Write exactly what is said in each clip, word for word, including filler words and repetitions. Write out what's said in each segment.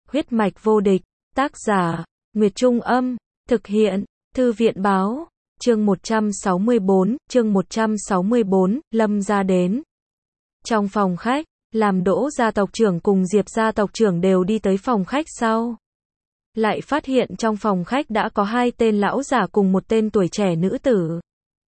Huyết mạch vô địch, tác giả, Nguyệt Trung Âm, thực hiện, Thư viện Báo, chương một trăm sáu mươi bốn, chương một trăm sáu mươi bốn, Lâm gia đến. Trong phòng khách, làm Đỗ gia tộc trưởng cùng Diệp gia tộc trưởng đều đi tới phòng khách sau. Lại phát hiện trong phòng khách đã có hai tên lão giả cùng một tên tuổi trẻ nữ tử.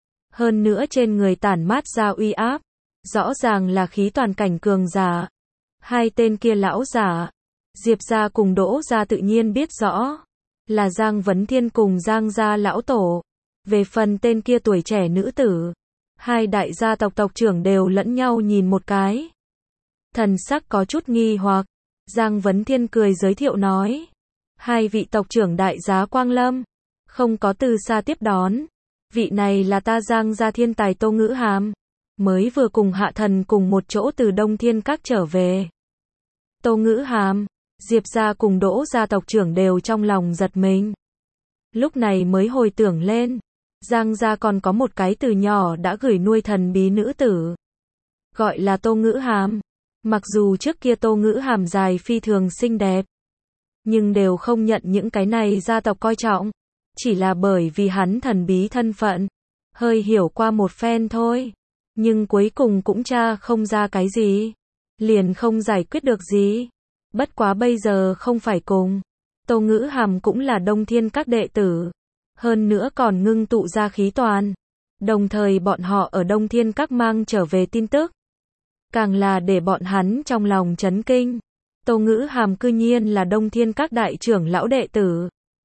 Hơn nữa trên người tản mát ra uy áp, rõ ràng là khí toàn cảnh cường giả. Hai tên kia lão giả, Diệp gia cùng Đỗ gia tự nhiên biết rõ, là Giang Vấn Thiên cùng Giang gia lão tổ. Về phần tên kia tuổi trẻ nữ tử, hai đại gia tộc tộc trưởng đều lẫn nhau nhìn một cái. Thần sắc có chút nghi hoặc, Giang Vấn Thiên cười giới thiệu nói, hai vị tộc trưởng đại giá Quang Lâm, không có từ xa tiếp đón. Vị này là ta Giang gia thiên tài Tô Ngữ Hàm, mới vừa cùng Hạ Thần cùng một chỗ từ Đông Thiên Các trở về. Tô Ngữ Hàm, Diệp gia cùng Đỗ gia tộc trưởng đều trong lòng giật mình. Lúc này mới hồi tưởng lên, Giang gia còn có một cái từ nhỏ đã gửi nuôi thần bí nữ tử, gọi là Tô Ngữ Hàm. Mặc dù trước kia Tô Ngữ Hàm dài phi thường xinh đẹp, nhưng đều không nhận những cái này gia tộc coi trọng, chỉ là bởi vì hắn thần bí thân phận, hơi hiểu qua một phen thôi, nhưng cuối cùng cũng tra không ra cái gì, liền không giải quyết được gì. Bất quá bây giờ không phải cùng, Tô Ngữ Hàm cũng là Đông Thiên Các đệ tử, hơn nữa còn ngưng tụ ra khí toàn, đồng thời bọn họ ở Đông Thiên Các mang trở về tin tức, càng là để bọn hắn trong lòng chấn kinh. Tô Ngữ Hàm cư nhiên là Đông Thiên Các đại trưởng lão đệ tử.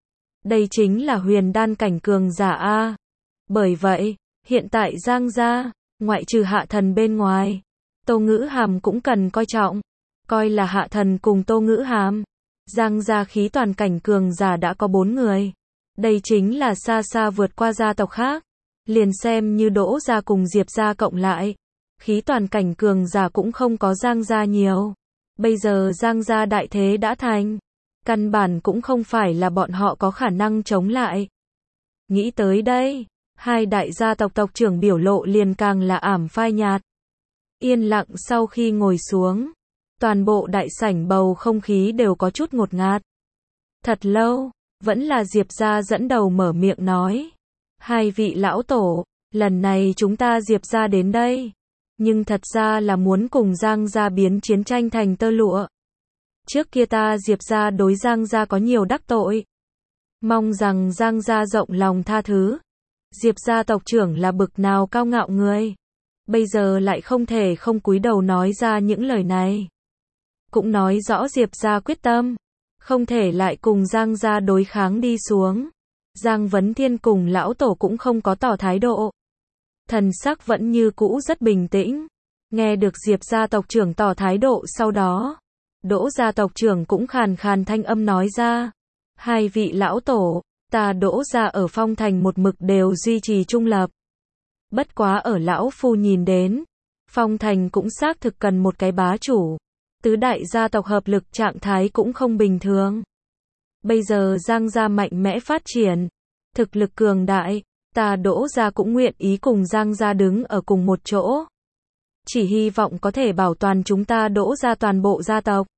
Đây chính là huyền đan cảnh cường giả a. Bởi vậy, hiện tại Giang gia, ngoại trừ Hạ Thần bên ngoài, Tô Ngữ Hàm cũng cần coi trọng, coi là Hạ Thần cùng Tô Ngữ Hàm, Giang gia khí toàn cảnh cường giả đã có bốn người. Đây chính là xa xa vượt qua gia tộc khác. Liền xem như Đỗ gia cùng Diệp gia cộng lại, khí toàn cảnh cường giả cũng không có Giang gia nhiều. Bây giờ Giang gia đại thế đã thành, căn bản cũng không phải là bọn họ có khả năng chống lại. Nghĩ tới đây, hai đại gia tộc tộc trưởng biểu lộ liền càng là ảm phai nhạt. Yên lặng sau khi ngồi xuống, toàn bộ đại sảnh bầu không khí đều có chút ngột ngạt. Thật lâu, vẫn là Diệp gia dẫn đầu mở miệng nói, hai vị lão tổ, lần này chúng ta Diệp gia đến đây, nhưng thật ra là muốn cùng Giang gia biến chiến tranh thành tơ lụa. Trước kia ta Diệp gia đối Giang gia có nhiều đắc tội, mong rằng Giang gia rộng lòng tha thứ. Diệp gia tộc trưởng là bực nào cao ngạo người, bây giờ lại không thể không cúi đầu nói ra những lời này. Cũng nói rõ Diệp gia quyết tâm, không thể lại cùng Giang gia đối kháng đi xuống. Giang Vấn Thiên cùng lão tổ cũng không có tỏ thái độ, thần sắc vẫn như cũ rất bình tĩnh. Nghe được Diệp gia tộc trưởng tỏ thái độ sau đó, Đỗ gia tộc trưởng cũng khàn khàn thanh âm nói ra, hai vị lão tổ, ta Đỗ gia ở Phong Thành một mực đều duy trì trung lập. Bất quá ở lão phu nhìn đến, Phong Thành cũng xác thực cần một cái bá chủ. Tứ đại gia tộc hợp lực trạng thái cũng không bình thường. Bây giờ Giang gia mạnh mẽ phát triển, thực lực cường đại, ta Đỗ gia cũng nguyện ý cùng Giang gia đứng ở cùng một chỗ. Chỉ hy vọng có thể bảo toàn chúng ta Đỗ gia toàn bộ gia tộc.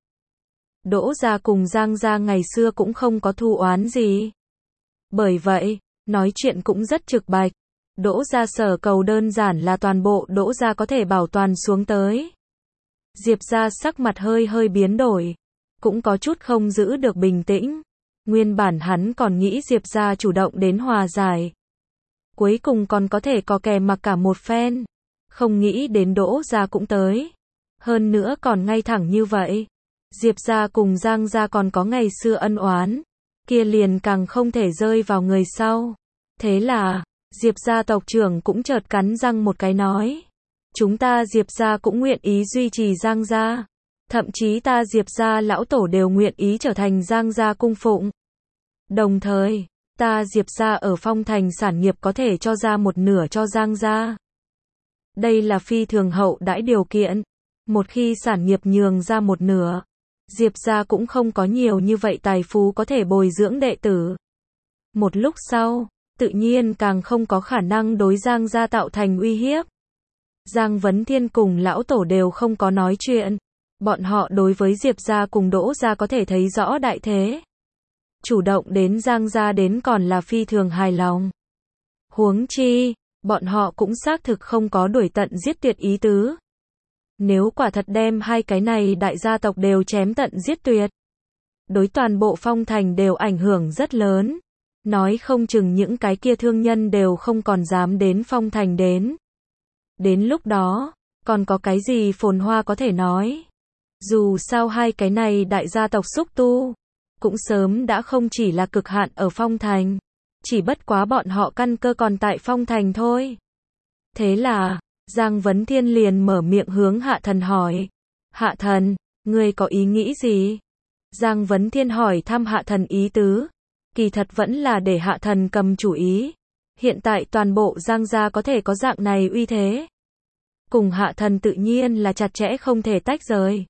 Đỗ gia cùng Giang gia ngày xưa cũng không có thù oán gì. Bởi vậy, nói chuyện cũng rất trực bạch. Đỗ gia sở cầu đơn giản là toàn bộ Đỗ gia có thể bảo toàn xuống tới. Diệp gia sắc mặt hơi hơi biến đổi, cũng có chút không giữ được bình tĩnh. Nguyên bản hắn còn nghĩ Diệp gia chủ động đến hòa giải, cuối cùng còn có thể có kè mặc cả một phen, không nghĩ đến Đỗ gia cũng tới, hơn nữa còn ngay thẳng như vậy. Diệp gia cùng Giang gia còn có ngày xưa ân oán, kia liền càng không thể rơi vào người sau. Thế là, Diệp gia tộc trưởng cũng chợt cắn răng một cái nói, chúng ta Diệp gia cũng nguyện ý duy trì Giang gia, thậm chí ta Diệp gia lão tổ đều nguyện ý trở thành Giang gia cung phụng. Đồng thời, ta Diệp gia ở Phong Thành sản nghiệp có thể cho ra một nửa cho Giang gia. Đây là phi thường hậu đãi điều kiện, một khi sản nghiệp nhường ra một nửa, Diệp gia cũng không có nhiều như vậy tài phú có thể bồi dưỡng đệ tử. Một lúc sau, tự nhiên càng không có khả năng đối Giang gia tạo thành uy hiếp. Giang Vấn Thiên cùng lão tổ đều không có nói chuyện, bọn họ đối với Diệp gia cùng Đỗ gia có thể thấy rõ đại thế. Chủ động đến Giang gia đến còn là phi thường hài lòng. Huống chi, bọn họ cũng xác thực không có đuổi tận giết tuyệt ý tứ. Nếu quả thật đem hai cái này đại gia tộc đều chém tận giết tuyệt, đối toàn bộ Phong Thành đều ảnh hưởng rất lớn. Nói không chừng những cái kia thương nhân đều không còn dám đến Phong Thành đến. Đến lúc đó, còn có cái gì phồn hoa có thể nói. Dù sao hai cái này đại gia tộc xúc tu, cũng sớm đã không chỉ là cực hạn ở Phong Thành. Chỉ bất quá bọn họ căn cơ còn tại Phong Thành thôi. Thế là, Giang Vấn Thiên liền mở miệng hướng Hạ Thần hỏi. Hạ Thần, ngươi có ý nghĩ gì? Giang Vấn Thiên hỏi thăm Hạ Thần ý tứ. Kỳ thật vẫn là để Hạ Thần cầm chủ ý. Hiện tại toàn bộ Giang gia có thể có dạng này uy thế. Cùng Hạ Thần tự nhiên là chặt chẽ không thể tách rời.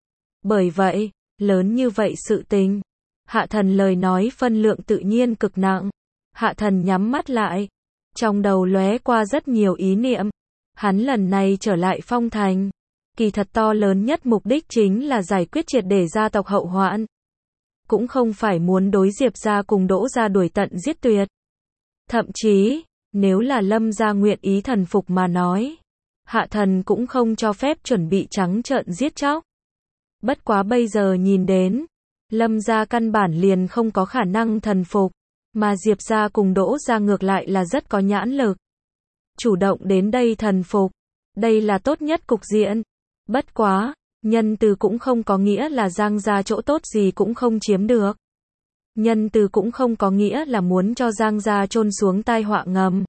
Bởi vậy, lớn như vậy sự tình. Hạ Thần lời nói phân lượng tự nhiên cực nặng. Hạ Thần nhắm mắt lại. Trong đầu lóe qua rất nhiều ý niệm. Hắn lần này trở lại Phong Thành. Kỳ thật to lớn nhất mục đích chính là giải quyết triệt để gia tộc hậu hoạn. Cũng không phải muốn đối Diệp gia cùng Đỗ gia đuổi tận giết tuyệt. Thậm chí, nếu là Lâm gia nguyện ý thần phục mà nói, Hạ Thần cũng không cho phép chuẩn bị trắng trợn giết chóc. Bất quá bây giờ nhìn đến, Lâm gia căn bản liền không có khả năng thần phục, mà Diệp gia cùng Đỗ gia ngược lại là rất có nhãn lực. Chủ động đến đây thần phục, đây là tốt nhất cục diện. Bất quá, nhân từ cũng không có nghĩa là Giang gia chỗ tốt gì cũng không chiếm được. Nhân từ cũng không có nghĩa là muốn cho Giang gia chôn xuống tai họa ngầm.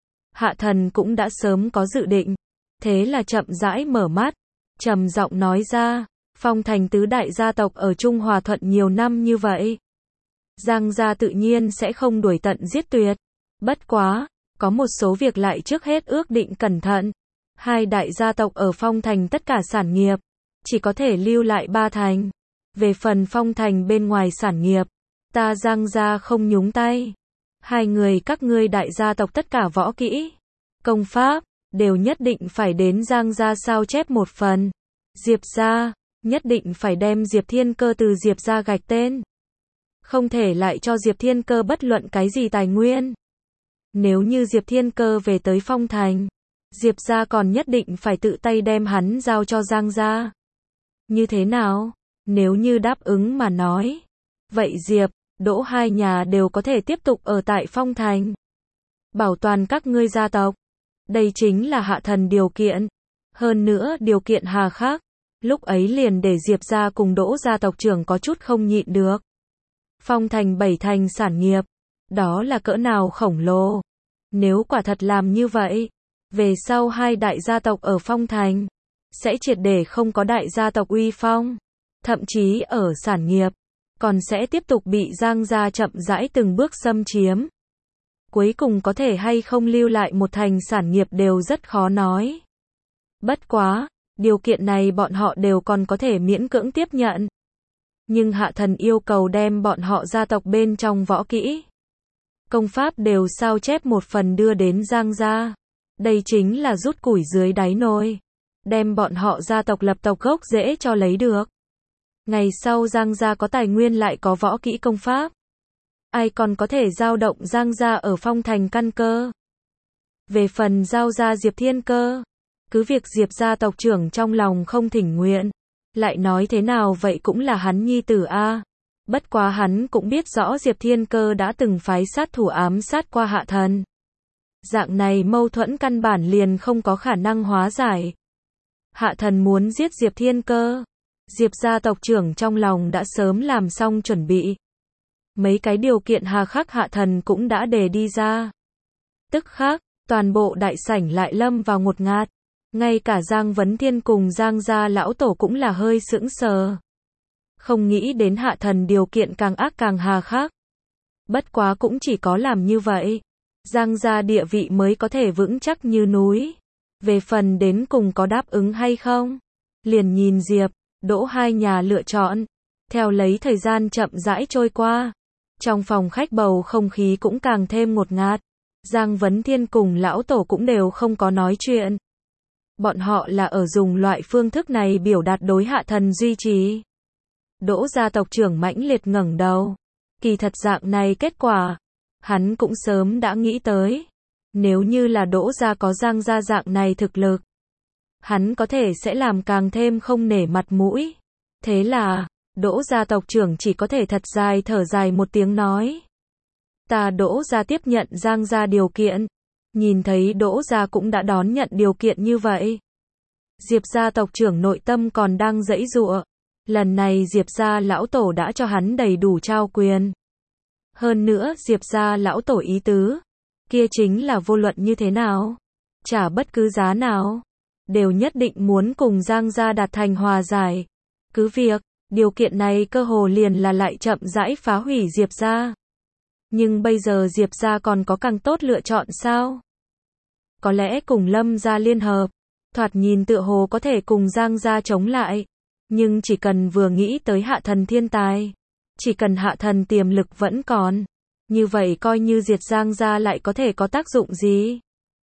Hạ Thần cũng đã sớm có dự định, thế là chậm rãi mở mắt, trầm giọng nói ra, Phong Thành tứ đại gia tộc ở Trung Hòa Thuận nhiều năm như vậy. Giang gia tự nhiên sẽ không đuổi tận giết tuyệt. Bất quá, có một số việc lại trước hết ước định cẩn thận. Hai đại gia tộc ở Phong Thành tất cả sản nghiệp, chỉ có thể lưu lại ba thành. Về phần Phong Thành bên ngoài sản nghiệp, ta Giang gia không nhúng tay. Hai người các ngươi đại gia tộc tất cả võ kỹ, công pháp, đều nhất định phải đến Giang gia sao chép một phần. Diệp gia, nhất định phải đem Diệp Thiên Cơ từ Diệp gia gạch tên. Không thể lại cho Diệp Thiên Cơ bất luận cái gì tài nguyên. Nếu như Diệp Thiên Cơ về tới Phong Thành, Diệp gia còn nhất định phải tự tay đem hắn giao cho Giang gia. Như thế nào? Nếu như đáp ứng mà nói, vậy Diệp, Đỗ hai nhà đều có thể tiếp tục ở tại Phong Thành. Bảo toàn các ngươi gia tộc. Đây chính là Hạ Thần điều kiện. Hơn nữa điều kiện hà khắc. Lúc ấy liền để Diệp gia cùng Đỗ gia tộc trưởng có chút không nhịn được. Phong Thành bảy thành sản nghiệp. Đó là cỡ nào khổng lồ. Nếu quả thật làm như vậy, về sau hai đại gia tộc ở Phong Thành, sẽ triệt để không có đại gia tộc uy phong. Thậm chí ở sản nghiệp, còn sẽ tiếp tục bị Giang gia chậm rãi từng bước xâm chiếm. Cuối cùng có thể hay không lưu lại một thành sản nghiệp đều rất khó nói. Bất quá, điều kiện này bọn họ đều còn có thể miễn cưỡng tiếp nhận. Nhưng Hạ Thần yêu cầu đem bọn họ gia tộc bên trong võ kỹ, công pháp đều sao chép một phần đưa đến Giang gia. Đây chính là rút củi dưới đáy nồi. Đem bọn họ gia tộc lập tộc gốc rễ cho lấy được. Ngày sau Giang gia có tài nguyên lại có võ kỹ công pháp. Ai còn có thể giao động Giang gia ở Phong Thành căn cơ. Về phần giao ra Diệp Thiên Cơ, cứ việc Diệp gia tộc trưởng trong lòng không thỉnh nguyện, lại nói thế nào vậy cũng là hắn nhi tử a. Bất quá hắn cũng biết rõ Diệp Thiên Cơ đã từng phái sát thủ ám sát qua Hạ Thần. Dạng này mâu thuẫn căn bản liền không có khả năng hóa giải. Hạ Thần muốn giết Diệp Thiên Cơ. Diệp gia tộc trưởng trong lòng đã sớm làm xong chuẩn bị. Mấy cái điều kiện hà khắc Hạ Thần cũng đã đề đi ra. Tức khắc, toàn bộ đại sảnh lại lâm vào ngột ngạt. Ngay cả Giang Vấn Thiên cùng Giang gia lão tổ cũng là hơi sững sờ. Không nghĩ đến Hạ Thần điều kiện càng ác càng hà khắc. Bất quá cũng chỉ có làm như vậy, Giang gia địa vị mới có thể vững chắc như núi. Về phần đến cùng có đáp ứng hay không, liền nhìn Diệp, Đỗ hai nhà lựa chọn. Theo lấy thời gian chậm rãi trôi qua, trong phòng khách bầu không khí cũng càng thêm ngột ngạt. Giang Vấn Thiên cùng lão tổ cũng đều không có nói chuyện. Bọn họ là ở dùng loại phương thức này biểu đạt đối hạ thần duy trì. Đỗ gia tộc trưởng mãnh liệt ngẩng đầu. Kỳ thật dạng này kết quả, hắn cũng sớm đã nghĩ tới. Nếu như là Đỗ gia có Giang gia dạng này thực lực, hắn có thể sẽ làm càng thêm không nể mặt mũi. Thế là, Đỗ gia tộc trưởng chỉ có thể thật dài thở dài một tiếng nói. Ta Đỗ gia tiếp nhận Giang gia điều kiện. Nhìn thấy Đỗ gia cũng đã đón nhận điều kiện như vậy. Diệp gia tộc trưởng nội tâm còn đang giãy giụa. Lần này Diệp gia lão tổ đã cho hắn đầy đủ trao quyền. Hơn nữa Diệp gia lão tổ ý tứ, kia chính là vô luận như thế nào, trả bất cứ giá nào, đều nhất định muốn cùng Giang gia đạt thành hòa giải. Cứ việc, điều kiện này cơ hồ liền là lại chậm rãi phá hủy Diệp gia. Nhưng bây giờ Diệp gia còn có càng tốt lựa chọn sao? Có lẽ cùng Lâm gia liên hợp, thoạt nhìn tựa hồ có thể cùng Giang gia chống lại. Nhưng chỉ cần vừa nghĩ tới hạ thần thiên tài, chỉ cần hạ thần tiềm lực vẫn còn, như vậy coi như diệt Giang gia lại có thể có tác dụng gì?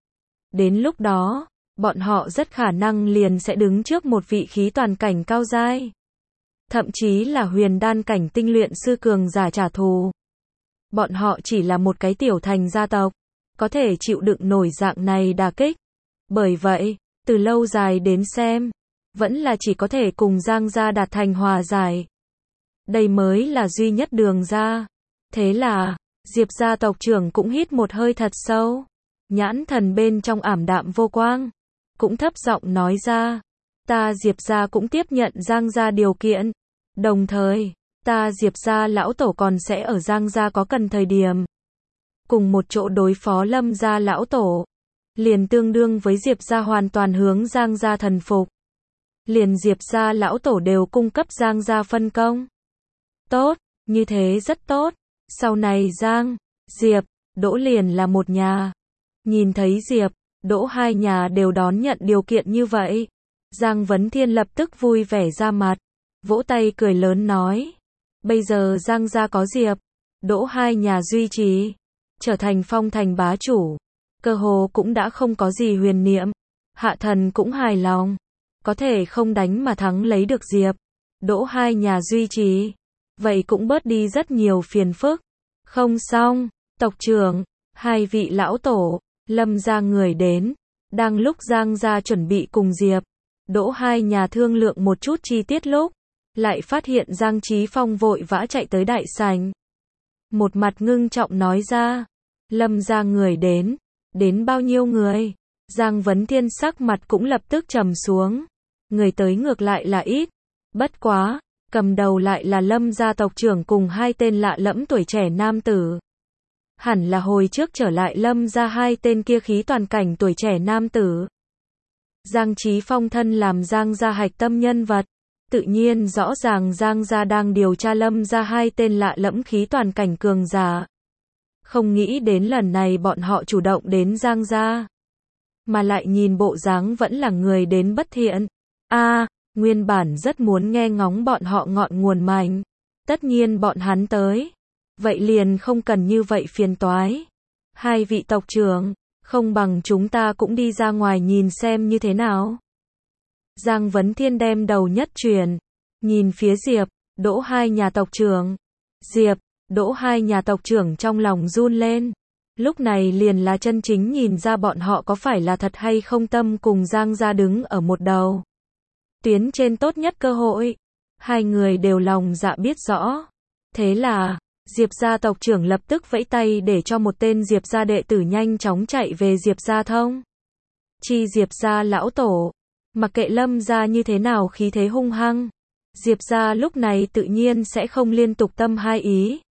Đến lúc đó, bọn họ rất khả năng liền sẽ đứng trước một vị khí toàn cảnh cao giai. Thậm chí là huyền đan cảnh tinh luyện sư cường giả trả thù. Bọn họ chỉ là một cái tiểu thành gia tộc, có thể chịu đựng nổi dạng này đả kích. Bởi vậy, từ lâu dài đến xem, vẫn là chỉ có thể cùng Giang gia đạt thành hòa giải. Đây mới là duy nhất đường ra. Thế là, Diệp gia tộc trưởng cũng hít một hơi thật sâu. Nhãn thần bên trong ảm đạm vô quang. Cũng thấp giọng nói ra. Ta Diệp gia cũng tiếp nhận Giang gia điều kiện. Đồng thời, ta Diệp gia lão tổ còn sẽ ở Giang gia có cần thời điểm. Cùng một chỗ đối phó Lâm gia lão tổ. Liền tương đương với Diệp gia hoàn toàn hướng Giang gia thần phục. Liền Diệp gia lão tổ đều cung cấp Giang gia phân công. Tốt, như thế rất tốt. Sau này Giang, Diệp, Đỗ liền là một nhà. Nhìn thấy Diệp, Đỗ hai nhà đều đón nhận điều kiện như vậy. Giang Vấn Thiên lập tức vui vẻ ra mặt, vỗ tay cười lớn nói. Bây giờ Giang gia có Diệp, Đỗ hai nhà duy trì, trở thành phong thành bá chủ. Cơ hồ cũng đã không có gì huyền niệm. Hạ thần cũng hài lòng. Có thể không đánh mà thắng lấy được Diệp, Đỗ hai nhà duy trì. Vậy cũng bớt đi rất nhiều phiền phức. Không xong, tộc trưởng, hai vị lão tổ, Lâm gia người đến. Đang lúc Giang gia chuẩn bị cùng Diệp, Đỗ hai nhà thương lượng một chút chi tiết lúc, lại phát hiện Giang Chí Phong vội vã chạy tới đại sảnh. Một mặt ngưng trọng nói ra, Lâm gia người đến, đến bao nhiêu người? Giang Vấn Thiên sắc mặt cũng lập tức trầm xuống. Người tới ngược lại là ít. Bất quá, cầm đầu lại là Lâm gia tộc trưởng cùng hai tên lạ lẫm tuổi trẻ nam tử. Hẳn là hồi trước trở lại Lâm gia hai tên kia khí toàn cảnh tuổi trẻ nam tử. Giang Chí Phong thân làm Giang gia hạch tâm nhân vật. Tự nhiên rõ ràng Giang gia đang điều tra Lâm gia hai tên lạ lẫm khí toàn cảnh cường giả. Không nghĩ đến lần này bọn họ chủ động đến Giang gia. Mà lại nhìn bộ dáng vẫn là người đến bất thiện. A, à, nguyên bản rất muốn nghe ngóng bọn họ ngọn nguồn mạnh. Tất nhiên bọn hắn tới. Vậy liền không cần như vậy phiền toái. Hai vị tộc trưởng, không bằng chúng ta cũng đi ra ngoài nhìn xem như thế nào. Giang Vấn Thiên đem đầu nhất truyền. Nhìn phía Diệp, Đỗ hai nhà tộc trưởng. Diệp, Đỗ hai nhà tộc trưởng trong lòng run lên. Lúc này liền là chân chính nhìn ra bọn họ có phải là thật hay không tâm cùng Giang gia đứng ở một đầu. Tuyến trên tốt nhất cơ hội. Hai người đều lòng dạ biết rõ. Thế là, Diệp gia tộc trưởng lập tức vẫy tay để cho một tên Diệp gia đệ tử nhanh chóng chạy về Diệp gia thông. Chi Diệp gia lão tổ. Mặc kệ Lâm gia như thế nào khí thế hung hăng. Diệp gia lúc này tự nhiên sẽ không liên tục tâm hai ý.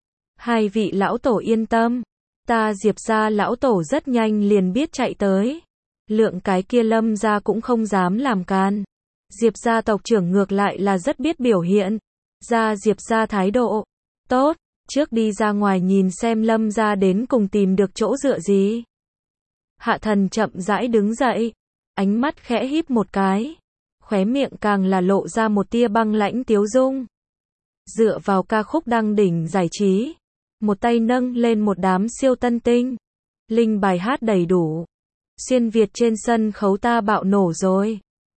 Hai vị lão tổ yên tâm. Ta Diệp gia lão tổ rất nhanh liền biết chạy tới. Lượng cái kia Lâm gia cũng không dám làm can. Diệp gia tộc trưởng ngược lại là rất biết biểu hiện. Ra Diệp gia thái độ. Tốt, trước đi ra ngoài nhìn xem Lâm gia đến cùng tìm được chỗ dựa gì. Hạ thần chậm rãi đứng dậy. Ánh mắt khẽ híp một cái. Khóe miệng càng là lộ ra một tia băng lãnh tiếu dung. Dựa vào ca khúc đăng đỉnh giải trí. Một tay nâng lên một đám siêu tân tinh. Linh bài hát đầy đủ. Xuyên Việt trên sân khấu ta bạo nổ rồi.